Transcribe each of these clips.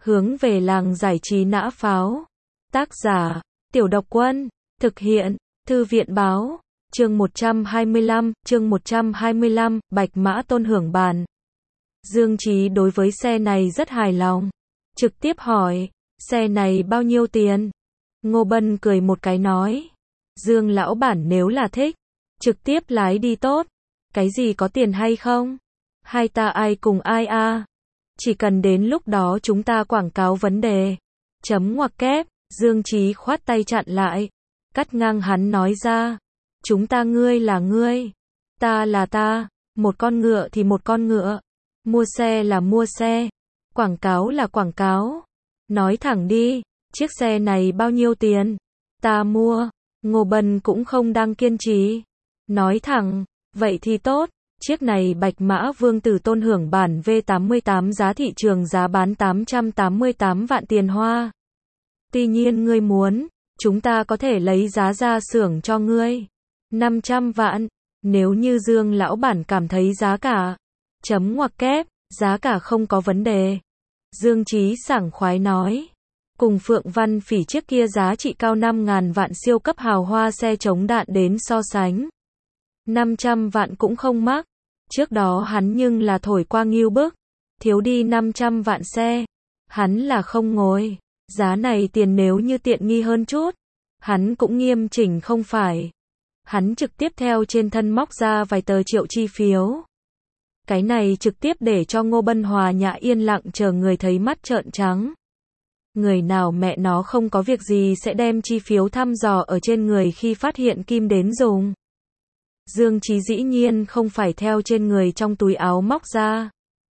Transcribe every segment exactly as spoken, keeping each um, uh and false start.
Hướng về làng giải trí nã pháo. Tác giả, Tiểu Độc Quân. Thực hiện, Thư viện báo. Chương một trăm hai mươi lăm, chương một trăm hai mươi lăm, Bạch Mã Tôn hưởng bàn. Dương Chí đối với xe này rất hài lòng. Trực tiếp hỏi, xe này bao nhiêu tiền? Ngô Bân cười một cái nói, Dương lão bản nếu là thích, trực tiếp lái đi tốt. Cái gì có tiền hay không? Hai ta ai cùng ai a? À? Chỉ cần đến lúc đó chúng ta quảng cáo vấn đề. Chấm ngoặc kép, Dương Chí khoát tay chặn lại. Cắt ngang hắn nói ra, chúng ta ngươi là ngươi, ta là ta, một con ngựa thì một con ngựa, mua xe là mua xe, quảng cáo là quảng cáo. Nói thẳng đi, chiếc xe này bao nhiêu tiền? Ta mua. Ngô Bân cũng không đang kiên trì. Nói thẳng, vậy thì tốt, chiếc này Bạch Mã Vương Tử Tôn hưởng bản V tám mươi tám giá thị trường giá bán tám trăm tám mươi tám vạn tiền hoa. Tuy nhiên ngươi muốn, chúng ta có thể lấy giá ra xưởng cho ngươi. năm trăm vạn, nếu như Dương lão bản cảm thấy giá cả. Chấm ngoặc kép, giá cả không có vấn đề. Dương Chí sảng khoái nói. Cùng Phượng Văn Phỉ chiếc kia giá trị cao năm ngàn vạn siêu cấp hào hoa xe chống đạn đến so sánh. năm trăm vạn cũng không mắc. Trước đó hắn nhưng là thổi qua nghiêu bức. Thiếu đi năm trăm vạn xe. Hắn là không ngồi. Giá này tiền nếu như tiện nghi hơn chút. Hắn cũng nghiêm chỉnh không phải. Hắn trực tiếp theo trên thân móc ra vài tờ triệu chi phiếu. Cái này trực tiếp để cho Ngô Bân Hòa nhã yên lặng chờ người thấy mắt trợn trắng. Người nào mẹ nó không có việc gì sẽ đem chi phiếu thăm dò ở trên người khi phát hiện kim đến dùng. Dương Chí dĩ nhiên không phải theo trên người trong túi áo móc ra,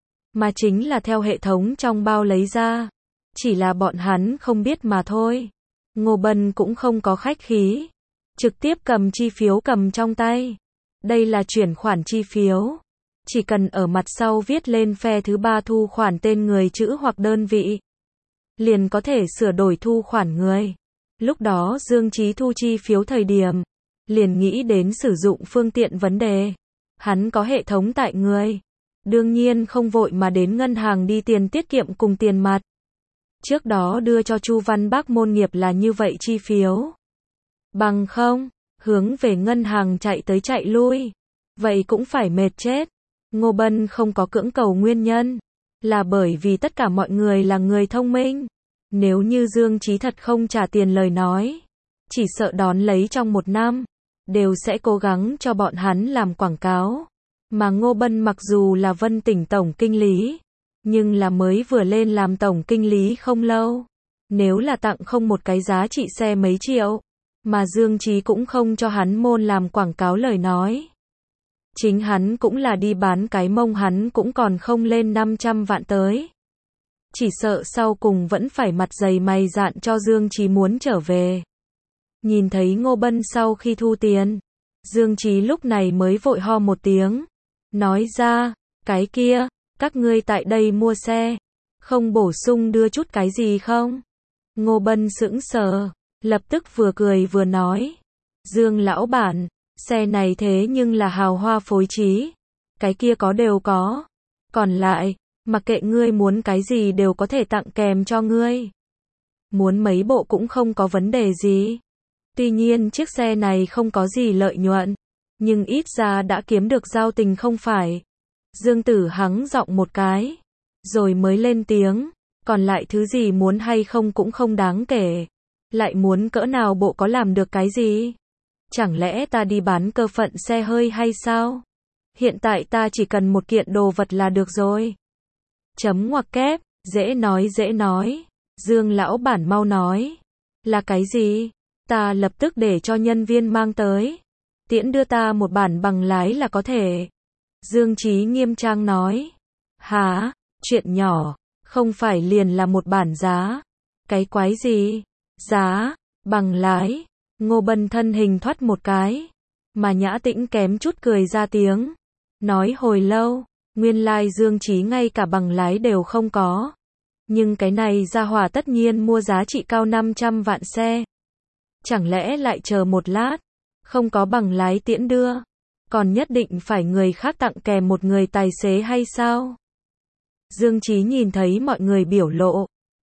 mà chính là theo hệ thống trong bao lấy ra. Chỉ là bọn hắn không biết mà thôi. Ngô Bân cũng không có khách khí. Trực tiếp cầm chi phiếu cầm trong tay. Đây là chuyển khoản chi phiếu. Chỉ cần ở mặt sau viết lên phe thứ ba thu khoản tên người chữ hoặc đơn vị, liền có thể sửa đổi thu khoản người. Lúc đó Dương Chí thu chi phiếu thời điểm, liền nghĩ đến sử dụng phương tiện vấn đề. Hắn có hệ thống tại người. Đương nhiên không vội mà đến ngân hàng đi tiền tiết kiệm cùng tiền mặt. Trước đó đưa cho Chu Văn Bác môn nghiệp là như vậy chi phiếu. Bằng không, hướng về ngân hàng chạy tới chạy lui. Vậy cũng phải mệt chết. Ngô Bân không có cưỡng cầu nguyên nhân. Là bởi vì tất cả mọi người là người thông minh. Nếu như Dương Chí thật không trả tiền lời nói, chỉ sợ đón lấy trong một năm, đều sẽ cố gắng cho bọn hắn làm quảng cáo. Mà Ngô Bân mặc dù là Vân Tỉnh tổng kinh lý, nhưng là mới vừa lên làm tổng kinh lý không lâu. Nếu là tặng không một cái giá trị xe mấy triệu, mà Dương Chí cũng không cho hắn môn làm quảng cáo lời nói, chính hắn cũng là đi bán cái mông hắn cũng còn không lên năm trăm vạn tới. Chỉ sợ sau cùng vẫn phải mặt dày mày dạn cho Dương Chí muốn trở về. Nhìn thấy Ngô Bân sau khi thu tiền, Dương Chí lúc này mới vội ho một tiếng. Nói ra, cái kia, các ngươi tại đây mua xe, không bổ sung đưa chút cái gì không? Ngô Bân sững sờ, lập tức vừa cười vừa nói. Dương lão bản, xe này thế nhưng là hào hoa phối trí. Cái kia có đều có. Còn lại, mặc kệ ngươi muốn cái gì đều có thể tặng kèm cho ngươi. Muốn mấy bộ cũng không có vấn đề gì. Tuy nhiên chiếc xe này không có gì lợi nhuận, nhưng ít ra đã kiếm được giao tình không phải. Dương Tử hắng giọng một cái, rồi mới lên tiếng, còn lại thứ gì muốn hay không cũng không đáng kể. Lại muốn cỡ nào bộ có làm được cái gì? Chẳng lẽ ta đi bán cơ phận xe hơi hay sao? Hiện tại ta chỉ cần một kiện đồ vật là được rồi. Chấm ngoặc kép, dễ nói dễ nói. Dương lão bản mau nói. Là cái gì? Ta lập tức để cho nhân viên mang tới. Tiễn đưa ta một bản bằng lái là có thể. Dương Chí nghiêm trang nói. Hả? Chuyện nhỏ, không phải liền là một bản giá. Cái quái gì? Giá, bằng lái. Ngô Bân thân hình thoát một cái. Mà Nhã Tĩnh kém chút cười ra tiếng. Nói hồi lâu, nguyên lai Dương Chí ngay cả bằng lái đều không có. Nhưng cái này gia hỏa tất nhiên mua giá trị cao năm trăm vạn xe. Chẳng lẽ lại chờ một lát, không có bằng lái tiễn đưa, còn nhất định phải người khác tặng kèm một người tài xế hay sao? Dương Chí nhìn thấy mọi người biểu lộ,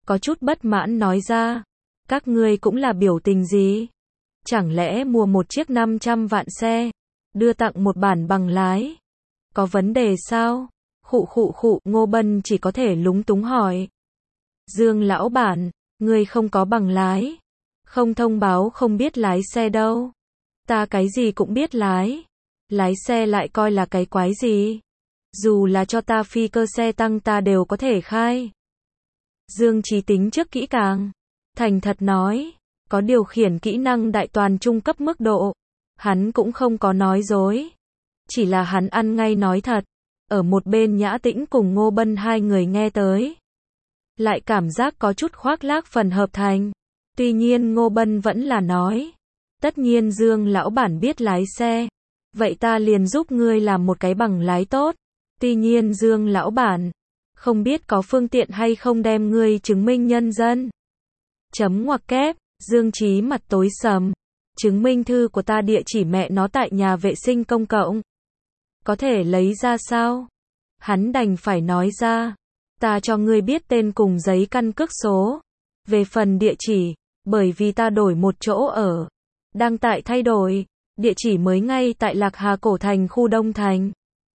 có chút bất mãn nói ra. Các ngươi cũng là biểu tình gì? Chẳng lẽ mua một chiếc năm trăm vạn xe, đưa tặng một bản bằng lái? Có vấn đề sao? Khụ khụ khụ, Ngô Bân chỉ có thể lúng túng hỏi. Dương lão bản, ngươi không có bằng lái, không thông báo không biết lái xe đâu. Ta cái gì cũng biết lái, lái xe lại coi là cái quái gì? Dù là cho ta phi cơ xe tăng ta đều có thể khai. Dương Chí tính trước kỹ càng, thành thật nói, có điều khiển kỹ năng đại toàn trung cấp mức độ. Hắn cũng không có nói dối, chỉ là hắn ăn ngay nói thật. Ở một bên Nhã Tĩnh cùng Ngô Bân hai người nghe tới, lại cảm giác có chút khoác lác phần hợp thành. Tuy nhiên Ngô Bân vẫn là nói, tất nhiên Dương lão bản biết lái xe, vậy ta liền giúp ngươi làm một cái bằng lái tốt. Tuy nhiên Dương lão bản, không biết có phương tiện hay không đem ngươi chứng minh nhân dân. Chấm ngoặc kép, Dương Chí mặt tối sầm. Chứng minh thư của ta địa chỉ mẹ nó tại nhà vệ sinh công cộng. Có thể lấy ra sao? Hắn đành phải nói ra. Ta cho ngươi biết tên cùng giấy căn cước số. Về phần địa chỉ, bởi vì ta đổi một chỗ ở. Đang tại thay đổi. Địa chỉ mới ngay tại Lạc Hà Cổ Thành khu Đông Thành.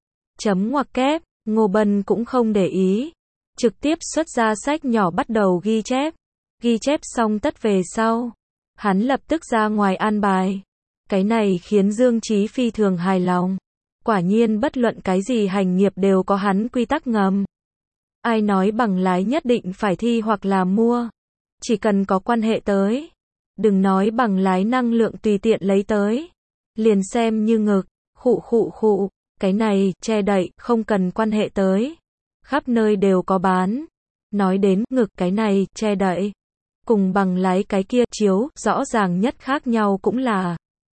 Chấm ngoặc kép, Ngô Bân cũng không để ý. Trực tiếp xuất ra sách nhỏ bắt đầu ghi chép. Ghi chép xong tất về sau. Hắn lập tức ra ngoài an bài. Cái này khiến Dương Chí phi thường hài lòng. Quả nhiên bất luận cái gì hành nghiệp đều có hắn quy tắc ngầm. Ai nói bằng lái nhất định phải thi hoặc là mua. Chỉ cần có quan hệ tới. Đừng nói bằng lái năng lượng tùy tiện lấy tới. Liền xem như ngực, khụ khụ khụ. Cái này, che đậy, không cần quan hệ tới. Khắp nơi đều có bán. Nói đến ngực cái này, che đậy. Cùng bằng lái cái kia, chiếu, rõ ràng nhất khác nhau cũng là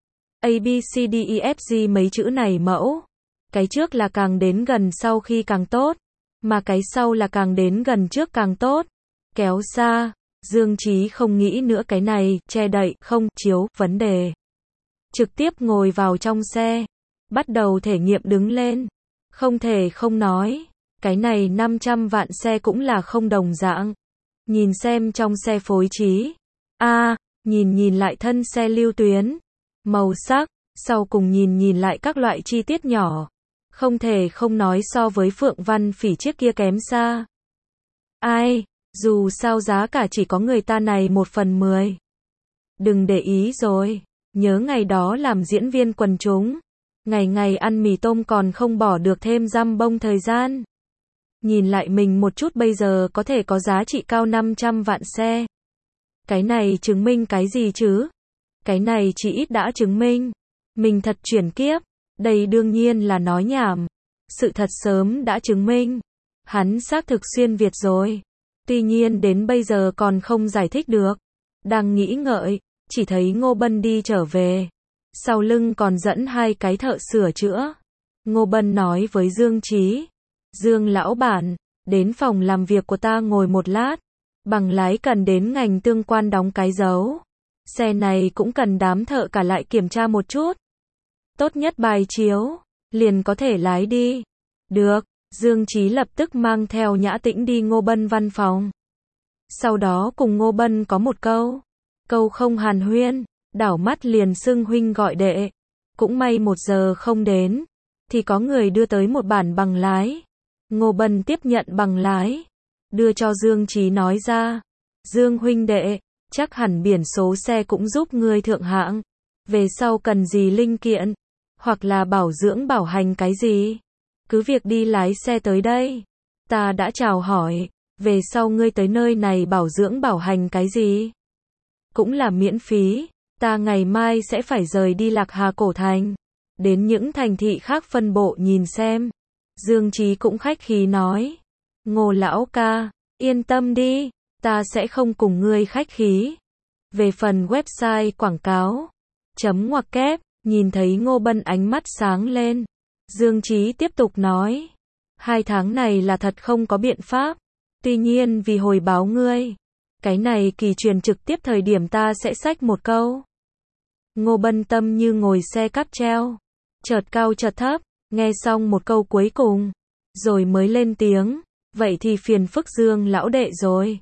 A B C D E F G mấy chữ này mẫu. Cái trước là càng đến gần sau khi càng tốt, mà cái sau là càng đến gần trước càng tốt. Kéo xa, Dương Chí không nghĩ nữa cái này, che đậy, không, chiếu, vấn đề. Trực tiếp ngồi vào trong xe, bắt đầu thể nghiệm đứng lên. Không thể không nói, cái này năm trăm vạn xe cũng là không đồng dạng. Nhìn xem trong xe phối trí. A, à, nhìn nhìn lại thân xe lưu tuyến, màu sắc, sau cùng nhìn nhìn lại các loại chi tiết nhỏ. Không thể không nói so với Phượng Văn Phỉ chiếc kia kém xa. Ai, dù sao giá cả chỉ có người ta này một phần mười. Đừng để ý rồi, nhớ ngày đó làm diễn viên quần chúng. Ngày ngày ăn mì tôm còn không bỏ được thêm dăm bông thời gian. Nhìn lại mình một chút bây giờ có thể có giá trị cao năm trăm vạn xe. Cái này chứng minh cái gì chứ? Cái này chỉ ít đã chứng minh. Mình thật chuyển kiếp. Đây đương nhiên là nói nhảm. Sự thật sớm đã chứng minh. Hắn xác thực xuyên Việt rồi. Tuy nhiên đến bây giờ còn không giải thích được. Đang nghĩ ngợi, chỉ thấy Ngô Bân đi trở về. Sau lưng còn dẫn hai cái thợ sửa chữa. Ngô Bân nói với Dương Chí. Dương lão bản, đến phòng làm việc của ta ngồi một lát. Bằng lái cần đến ngành tương quan đóng cái dấu. Xe này cũng cần đám thợ cả lại kiểm tra một chút. Tốt nhất bài chiếu, liền có thể lái đi. Được, Dương Chí lập tức mang theo Nhã Tĩnh đi Ngô Bân văn phòng. Sau đó cùng Ngô Bân có một câu. Câu không hàn huyên, đảo mắt liền xưng huynh gọi đệ. Cũng may một giờ không đến, thì có người đưa tới một bản bằng lái. Ngô Bân tiếp nhận bằng lái, đưa cho Dương Chí nói ra. Dương huynh đệ, chắc hẳn biển số xe cũng giúp ngươi thượng hạng. Về sau cần gì linh kiện, hoặc là bảo dưỡng bảo hành cái gì, cứ việc đi lái xe tới đây. Ta đã chào hỏi, về sau ngươi tới nơi này bảo dưỡng bảo hành cái gì, cũng là miễn phí. Ta ngày mai sẽ phải rời đi Lạc Hà Cổ Thành, đến những thành thị khác phân bộ nhìn xem. Dương Chí cũng khách khí nói. Ngô lão ca, yên tâm đi, ta sẽ không cùng ngươi khách khí. Về phần website quảng cáo, chấm ngoặc kép, nhìn thấy Ngô Bân ánh mắt sáng lên. Dương Chí tiếp tục nói. Hai tháng này là thật không có biện pháp. Tuy nhiên vì hồi báo ngươi, cái này kỳ truyền trực tiếp thời điểm ta sẽ xách một câu. Ngô Bân tâm như ngồi xe cáp treo. Chợt cao chợt thấp, nghe xong một câu cuối cùng, rồi mới lên tiếng. Vậy thì phiền phức Dương lão đệ rồi.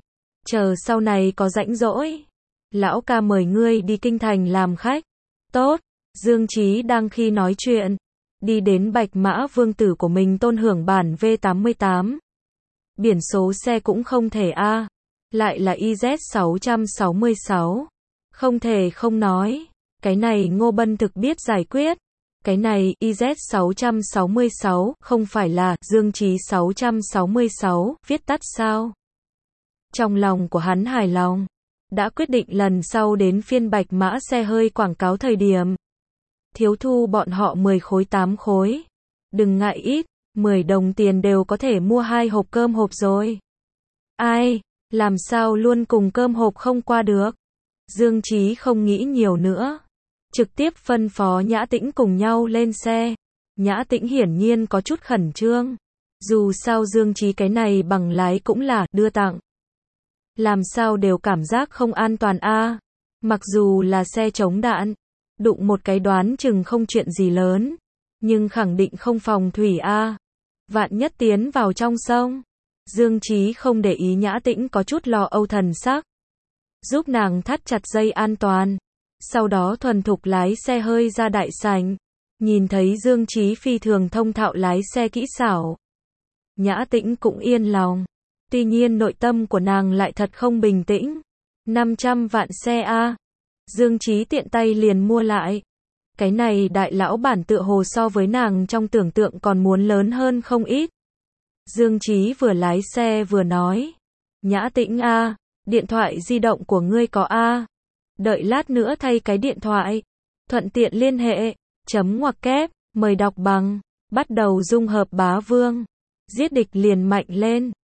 chờ sau này có rãnh rỗi, lão ca mời ngươi đi kinh thành làm khách. Tốt, Dương Chí đang khi nói chuyện, đi đến Bạch Mã Vương tử của mình Tôn Hưởng bản V tám mươi tám. Biển số xe cũng không thể a, lại là I Z sáu sáu sáu. Không thể không nói, cái này Ngô Bân thực biết giải quyết. Cái này I Z sáu sáu sáu không phải là Dương Chí sáu sáu sáu viết tắt sao? Trong lòng của hắn hài lòng, đã quyết định lần sau đến phiên Bạch Mã xe hơi quảng cáo thời điểm, thiếu thu bọn họ mười khối tám khối. Đừng ngại ít, mười đồng tiền đều có thể mua hai hộp cơm hộp rồi. Ai, làm sao luôn cùng cơm hộp không qua được? Dương Chí không nghĩ nhiều nữa, trực tiếp phân phó Nhã Tĩnh cùng nhau lên xe. Nhã Tĩnh hiển nhiên có chút khẩn trương. Dù sao Dương Chí cái này bằng lái cũng là đưa tặng. Làm sao đều cảm giác không an toàn a. Mặc dù là xe chống đạn, đụng một cái đoán chừng không chuyện gì lớn, nhưng khẳng định không phòng thủy a. Vạn nhất tiến vào trong sông. Dương Chí không để ý Nhã Tĩnh có chút lo âu thần sắc, giúp nàng thắt chặt dây an toàn, sau đó thuần thục lái xe hơi ra đại sảnh. Nhìn thấy Dương Chí phi thường thông thạo lái xe kỹ xảo, Nhã Tĩnh cũng yên lòng. Tuy nhiên nội tâm của nàng lại thật không bình tĩnh. năm trăm vạn xe a. Dương Chí tiện tay liền mua lại. Cái này đại lão bản tựa hồ so với nàng trong tưởng tượng còn muốn lớn hơn không ít. Dương Chí vừa lái xe vừa nói, Nhã Tĩnh a, điện thoại di động của ngươi có a? Đợi lát nữa thay cái điện thoại, thuận tiện liên hệ. Chấm ngoặc kép, mời đọc bằng, bắt đầu dung hợp bá vương, giết địch liền mạnh lên.